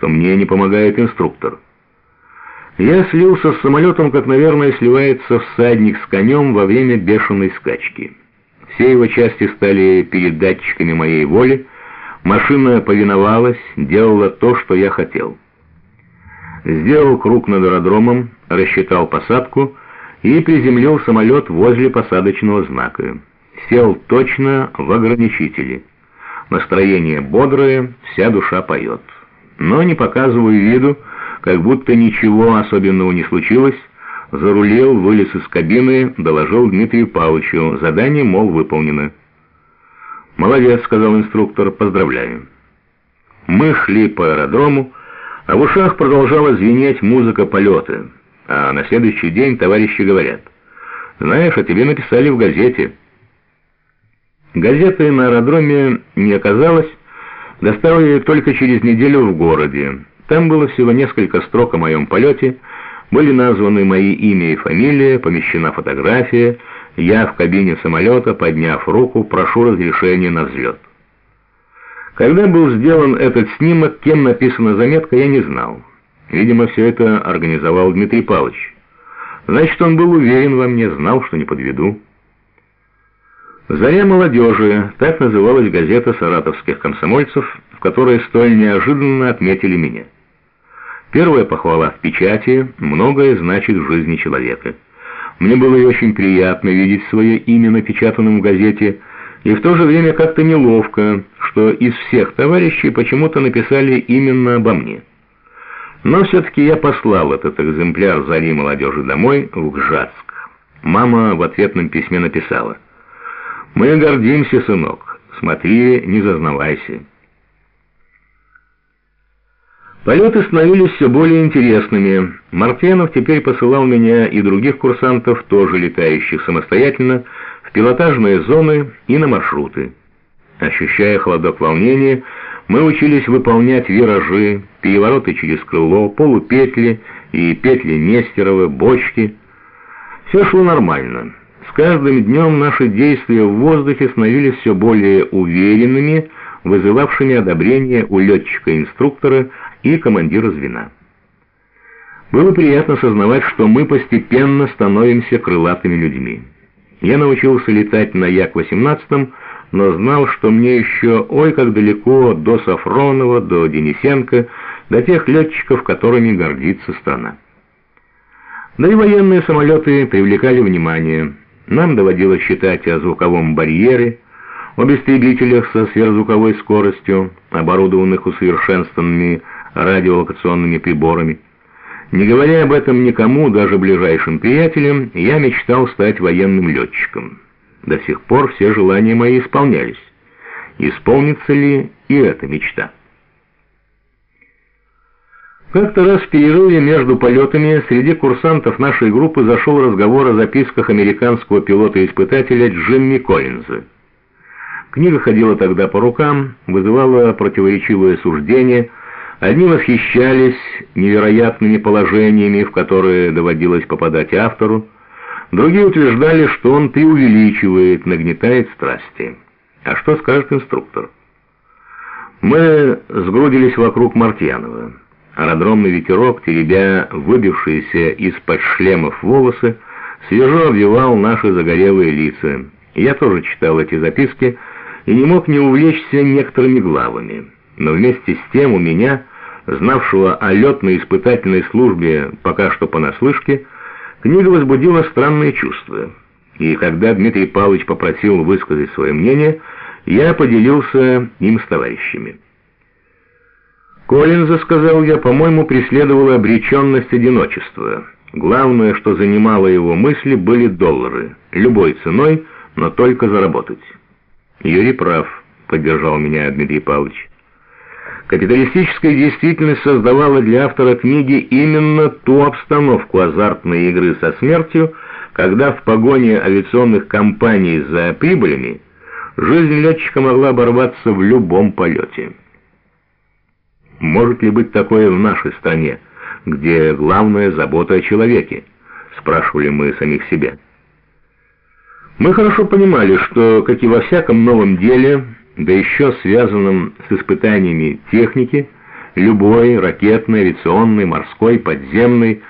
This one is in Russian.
что мне не помогает инструктор. Я слился с самолетом, как, наверное, сливается всадник с конем во время бешеной скачки. Все его части стали передатчиками моей воли, машина повиновалась, делала то, что я хотел. Сделал круг над аэродромом, рассчитал посадку и приземлил самолет возле посадочного знака. Сел точно в ограничители. Настроение бодрое, вся душа поет. Но не показываю виду, как будто ничего особенного не случилось. Зарулил, вылез из кабины, доложил Дмитрию Павловичу. Задание, мол, выполнено. «Молодец», — сказал инструктор, — «поздравляю». Мы шли по аэродрому, а в ушах продолжала звенеть музыка полета. А на следующий день товарищи говорят: «Знаешь, о тебе написали в газете». Газеты на аэродроме не оказалось, доставили только через неделю в городе. Там было всего несколько строк о моем полете, были названы мои имя и фамилия, помещена фотография, я в кабине самолета, подняв руку, прошу разрешения на взлет. Когда был сделан этот снимок, кем написана заметка, я не знал. Видимо, все это организовал Дмитрий Павлович. Значит, он был уверен во мне, знал, что не подведу. «Заря молодежи» — так называлась газета саратовских комсомольцев, в которой столь неожиданно отметили меня. Первая похвала в печати многое значит в жизни человека. Мне было и очень приятно видеть свое имя напечатанным в газете, и в то же время как-то неловко, что из всех товарищей почему-то написали именно обо мне. Но все-таки я послал этот экземпляр «Зари молодежи» домой, в Гжатск. Мама в ответном письме написала: «Мы гордимся, сынок, смотри, не зазнавайся». Полеты становились все более интересными. Мартьянов теперь посылал меня и других курсантов, тоже летающих самостоятельно, в пилотажные зоны и на маршруты. Ощущая холодок волнения, мы учились выполнять виражи, перевороты через крыло, полупетли и петли Нестерова, бочки. Все шло нормально. С каждым днем наши действия в воздухе становились все более уверенными, вызывавшими одобрение у летчика-инструктора и командира звена. Было приятно сознавать, что мы постепенно становимся крылатыми людьми. Я научился летать на Як-18, но знал, что мне еще ой как далеко до Сафронова, до Денисенко, до тех летчиков, которыми гордится страна. Да и военные самолеты привлекали внимание. Нам доводилось считать о звуковом барьере, об истребителях со сверхзвуковой скоростью, оборудованных усовершенствованными радиолокационными приборами. Не говоря об этом никому, даже ближайшим приятелям, я мечтал стать военным летчиком. До сих пор все желания мои исполнялись. Исполнится ли и эта мечта? Как-то раз в перерыве между полетами среди курсантов нашей группы зашел разговор о записках американского пилота-испытателя Джимми Коллинза. Книга ходила тогда по рукам, вызывала противоречивое суждение. Одни восхищались невероятными положениями, в которые доводилось попадать автору, другие утверждали, что он преувеличивает, нагнетает страсти. А что скажет инструктор? Мы сгрудились вокруг Мартьянова. Аэродромный ветерок, теребя выбившиеся из-под шлемов волосы, свежо обвивал наши загорелые лица. Я тоже читал эти записки и не мог не увлечься некоторыми главами. Но вместе с тем у меня, знавшего о летно-испытательной службе пока что понаслышке, книга возбудила странные чувства. И когда Дмитрий Павлович попросил высказать свое мнение, я поделился им с товарищами. Коллинза, сказал я, по-моему, преследовала обреченность одиночества. Главное, что занимало его мысли, были доллары. Любой ценой, но только заработать. Юрий прав, поддержал меня Дмитрий Павлович. Капиталистическая действительность создавала для автора книги именно ту обстановку азартной игры со смертью, когда в погоне авиационных компаний за прибылями жизнь летчика могла оборваться в любом полете. Может ли быть такое в нашей стране, где главная забота о человеке? Спрашивали мы самих себя. Мы хорошо понимали, что, как и во всяком новом деле, да еще связанном с испытаниями техники, любой, ракетный, авиационный, морской, подземный,